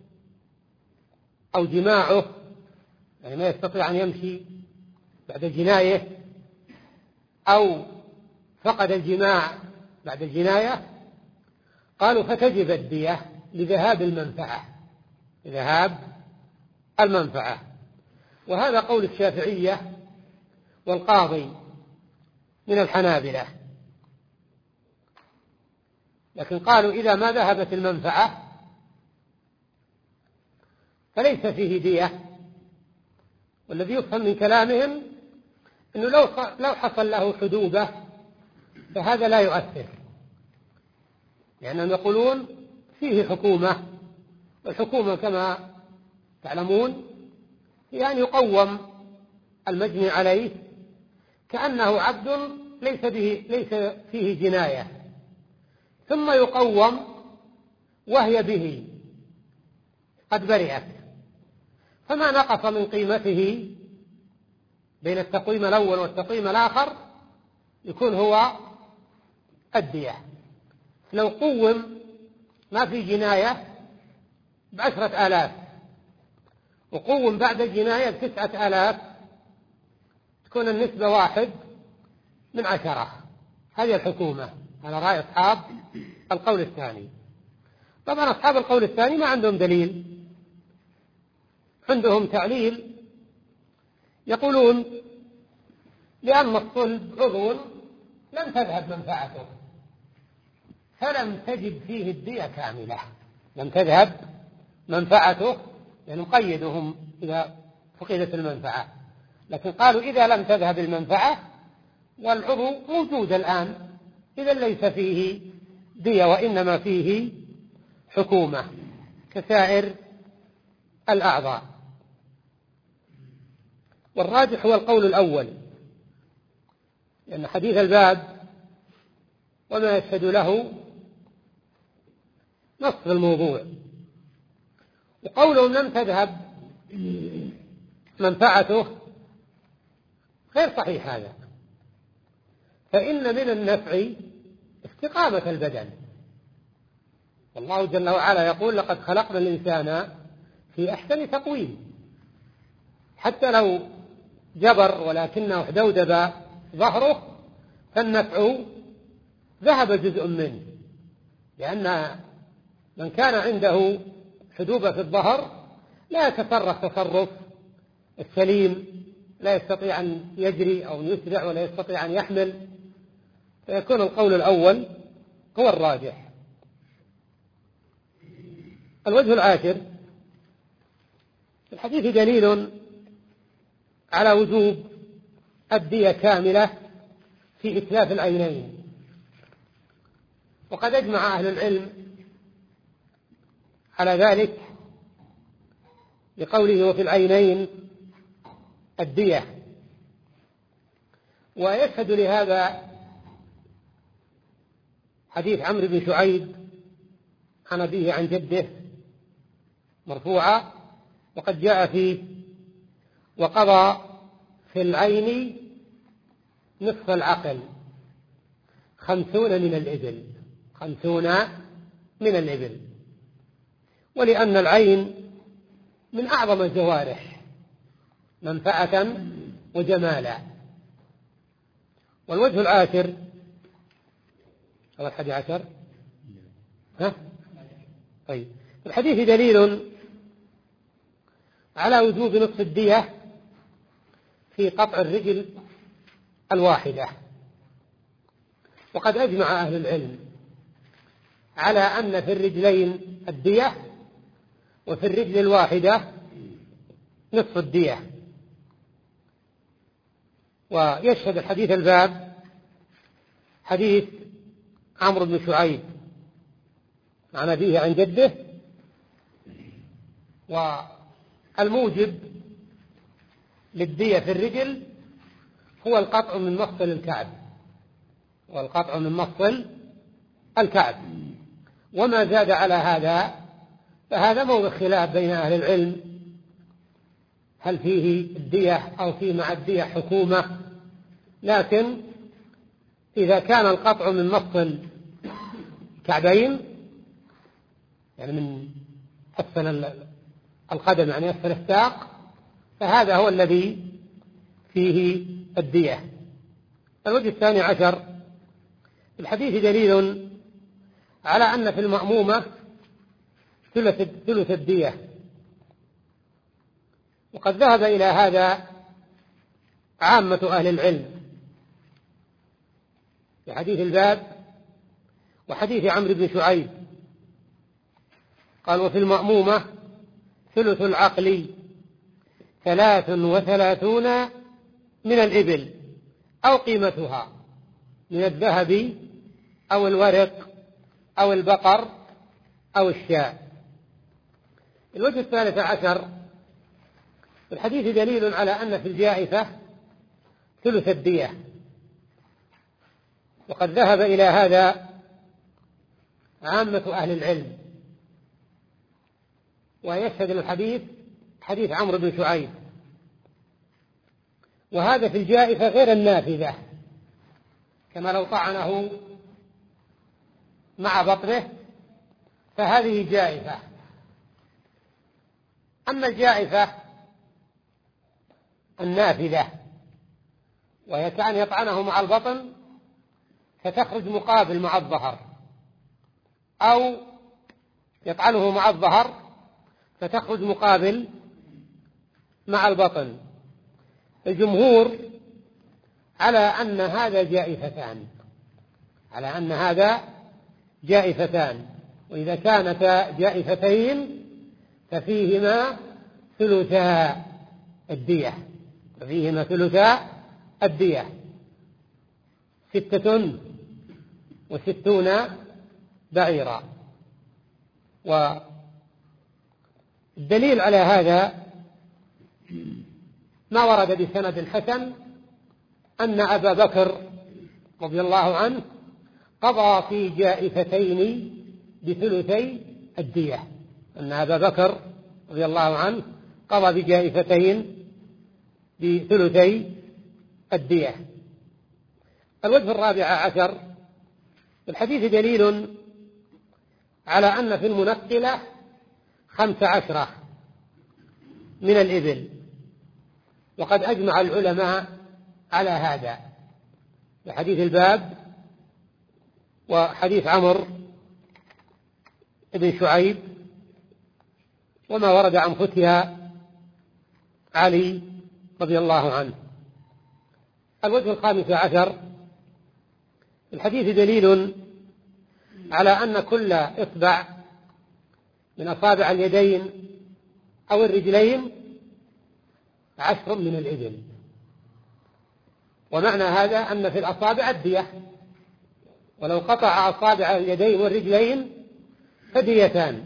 أو جماعه، يعني ما يستطيع أن يمشي بعد الجناية، أو فقد الجماع بعد الجناية، قالوا فتجب الدية لذهاب المنفعة لذهاب المنفعة. وهذا قول الشافعية والقاضي من الحنابلة. لكن قالوا إذا ما ذهبت المنفعة فليس فيه دية، والذي يفهم من كلامهم أنه لو لو حصل له حدوبة فهذا لا يؤثر، لأنهم يقولون فيه حكومة، والحكومة كما تعلمون هي أن يقوم المجني عليه كأنه عبد ليس به ليس فيه جناية، ثم يقوم وهي به قد برئت، فما نقص من قيمته بين التقويم الأول والتقويم الآخر يكون هو الدية. لو قوم ما في جناية بعشرة آلاف وقوم بعد الجناية بتسعة آلاف، تكون النسبة واحد من عشرة. هذه الحكومة على رأي أصحاب القول الثاني. طبعا أصحاب القول الثاني ما عندهم دليل، عندهم تعليل، يقولون لأن الصلب عضو لم تذهب منفعته فلم تجب فيه الدية كاملة، لم تذهب منفعته، يعني مقيدهم إذا فقدت المنفعة. لكن قالوا إذا لم تذهب المنفعة والعضو موجود الآن، إذا ليس فيه دية وإنما فيه حكومة كسائر الأعضاء. والراجح هو القول الأول، لأن حديث الباب وما يشهد له نص الموضوع. وقولهم لم تذهب منفعته غير صحيح هذا، فإن من النفع استقامة البدن، والله جل وعلا يقول لقد خلقنا الإنسان في أحسن تقويم، حتى لو جبر ولكنه دودب ظهره فالنفع ذهب جزء منه، لأن من كان عنده حدوبة في الظهر لا يتصرف تصرف السليم، لا يستطيع أن يجري أو يسرع ولا يستطيع أن يحمل، فيكون القول الأول هو الراجح. الوجه العاشر: في الحديث دليل على وجوب الدية كاملة في إتلاف العينين، وقد أجمع أهل العلم على ذلك لقوله وفي العينين الدية. ويشهد لهذا حديث عمرو بن شعيب عن أبيه عن جده مرفوعا، وقد جاء فيه وقضى في العين نصف العقل خمسون من الإبل، خمسون من الإبل، ولأن العين من أعظم الجوارح منفعة وجمالا. والوجه العاشر أو الحادي عشر ها؟ طيب، الحديث دليل على وجوب نصف الدية في قطع الرجل الواحدة، وقد أجمع أهل العلم على أن في الرجلين الدية وفي الرجل الواحدة نصف الدية. ويشهد الحديث الباب حديث عمرو بن شعيب عن أبيه عن جده، والموجب للدية في الرجل هو القطع من مفصل الكعب، والقطع من مفصل الكعب، وما زاد على هذا فهذا موضع خلاف بين أهل العلم، هل فيه الدية أو فيه مع الدية حكومة، لكن إذا كان القطع من مفصل كعبين يعني من أسفل القدم يعني أسفل الساق فهذا هو الذي فيه الدية. الوجه الثاني عشر: الحديث دليل على أن في المأمومة ثلث ثلث الدية، وقد ذهب إلى هذا عامة أهل العلم في حديث الباب وحديث عمرو بن شعيب، قال وفي المأمومة ثلث العقل ثلاث وثلاثون من الإبل أو قيمتها من الذهب أو الورق أو البقر أو الشاة. الوجه الثالث عشر: الحديث دليل على أن في الجائفة ثلث الدية، وقد ذهب إلى هذا عامة أهل العلم، ويشهد الحديث حديث عمرو بن شعيب، وهذا في الجائفة غير النافذة، كما لو طعنه مع بطنه فهذه جائفة. أما الجائفة النافذة وهي كان يطعنه مع البطن فتخرج مقابل مع الظهر، أو يطعنه مع الظهر فتخرج مقابل مع البطن، الجمهور على أن هذا جائفتان، على أن هذا جائفتان، وإذا كانتا جائفتين ففيهما ثلثا الدية، ففيهما ثلثا الدية، ستة وستون بعيرا. والدليل على هذا ما ورد بسند حسن أن أبا بكر رضي الله عنه قضى في جائفتين بثلثي الدية، أن أبا بكر رضي الله عنه قضى بجائفتين بثلثي الدية. الوجه الرابع عشر: في الحديث دليل على أن في المنقلة خمس عشرة من الإبل، وقد أجمع العلماء على هذا بحديث الباب وحديث عمرو بن شعيب وما ورد عن فتيها علي رضي الله عنه. الوجه الخامس عشر: في الحديث دليل على أن كل إصبع من أصابع اليدين أو الرجلين عشر من الإبل، ومعنى هذا أن في الأصابع الدية، ولو قطع أصابع اليدين والرجلين فديتان،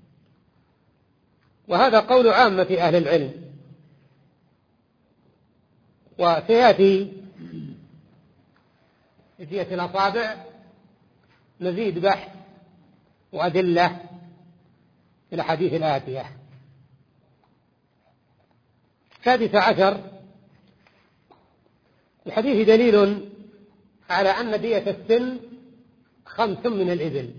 وهذا قول عامة أهل العلم. وسيأتي في دية الأصابع مزيد بحث وأدلة في الأحاديث الآتية. السادس عشر: الحديث دليل على أن دية السن خمس من الإبل،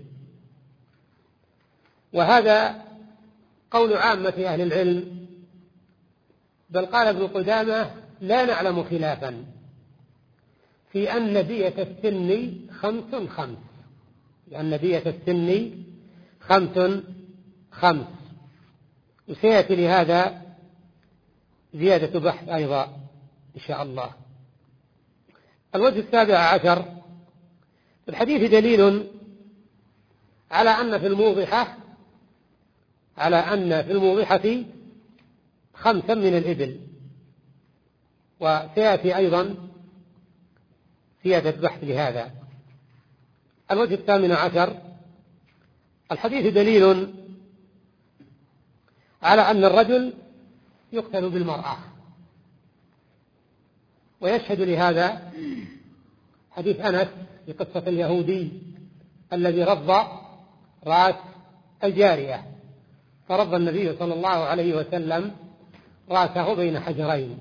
وهذا قول عامة أهل العلم، بل قال ابن قدامة: لا نعلم خلافا في أن دية السن خمس خمس، لأن دية السن خمس خمس، وسيأتي لهذا زيادة بحث أيضا إن شاء الله. الوجه السابع عشر: في الحديث دليل على أن في الموضحة على أن في الموضحة خمسا من الإبل، وسيأتي أيضا زيادة بحث لهذا. الوجه الثامن عشر: الحديث دليل على أن الرجل يقتل بالمرأة، ويشهد لهذا حديث أنس في قصة اليهودي الذي رض رأس الجارية، فرض النبي صلى الله عليه وسلم رأسه بين حجرين.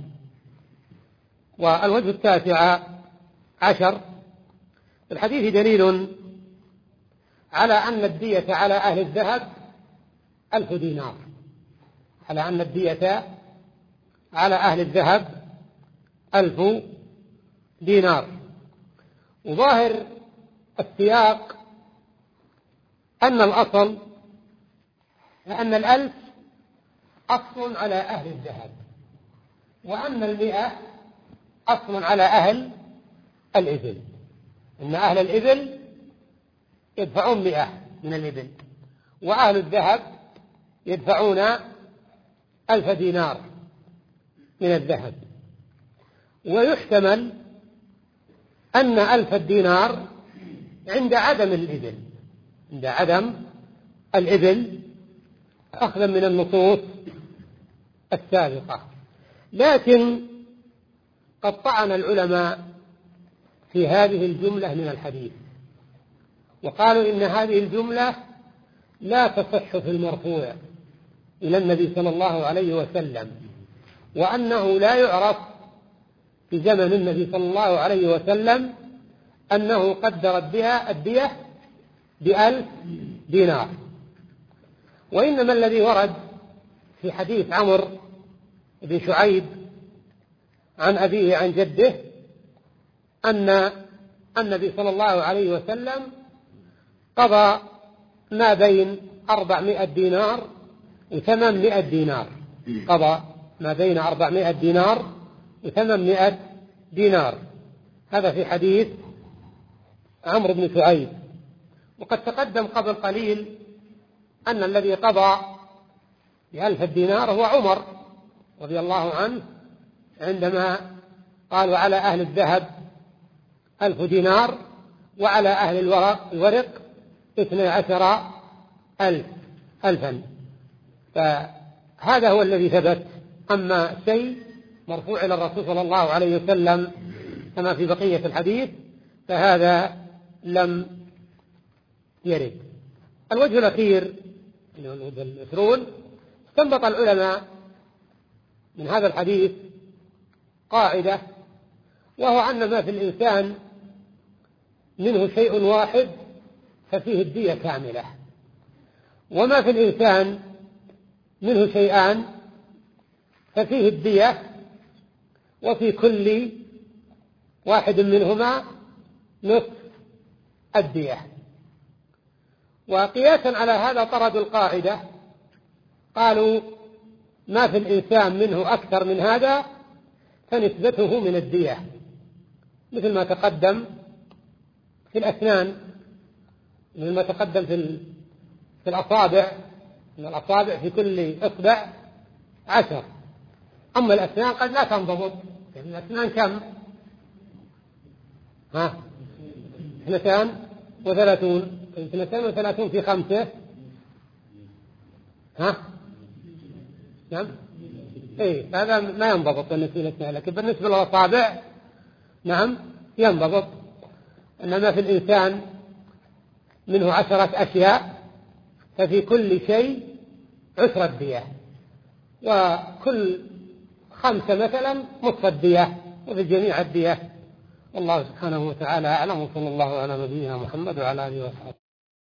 والوجه التاسع عشر: الحديث دليل على أن الدية على أهل الذهب ألف دينار، على أن الدية على أهل الذهب ألف دينار. وظاهر السياق أن الأصل أن الألف أصل على أهل الذهب، وأن المئة أصل على أهل الإبل، إن أهل الإبل يدفعون مئة من الإبل، وأهل الذهب يدفعون ألف دينار من الذهب. ويحتمل أن ألف الدينار عند عدم الإبل، عند عدم الإبل أخذا من النصوص السابقة. لكن قد طعن العلماء في هذه الجملة من الحديث، وقالوا إن هذه الجملة لا تصح في المرفوع إلى النبي صلى الله عليه وسلم، وأنه لا يعرف في زمن النبي صلى الله عليه وسلم أنه قدرت بها الدية بألف دينار. وإنما الذي ورد في حديث عمرو بن شعيب عن أبيه عن جده أن النبي صلى الله عليه وسلم قضى ما بين أربعمائة دينار وثمانمائة دينار، قضى ما بين أربعمائة دينار وثمانمائة دينار. هذا في حديث عمرو بن شعيب. وقد تقدم قبل قليل أن الذي قضى بألف الدينار هو عمر رضي الله عنه، عندما قالوا على أهل الذهب ألف دينار وعلى أهل الورق, الورق اثني عشر ألف ألفا. فهذا هو الذي ثبت. أما شيء مرفوع إلى الرسول صلى الله عليه وسلم كما في بقية الحديث فهذا لم يرد. الوجه الأخير اللي هو العشرون، استنبط العلماء من هذا الحديث قاعدة، وهو أن ما في الإنسان منه شيء واحد ففيه الدية كاملة، وما في الإنسان منه شيئان ففيه الدية، وفي كل واحد منهما نصف الدية. وقياسا على هذا طردوا القاعدة، قالوا ما في الإنسان منه أكثر من هذا فنسبته من الدية، مثل ما تقدم في الأسنان، مثل ما تقدم في في الأصابع، إن الأصابع في كل إصبع عشر، أما الأسنان قد لا تنضبط. الأسنان كم؟ ها اثنتان وثلاثون، اثنتان وثلاثون في خمسة، ها نعم، إيه هذا ما ينضبط بالنسبة للأسنان، لكن بالنسبة للأصابع نعم ينضبط. إنما في الإنسان منه عشرة أشياء ففي كل شيء عشرة دية، وكل خمسة مثلا نصف الدية، وفي جميع الدية. والله سبحانه وتعالى أعلم، وصلى الله على نبينا محمد وعلى آله وصحبه.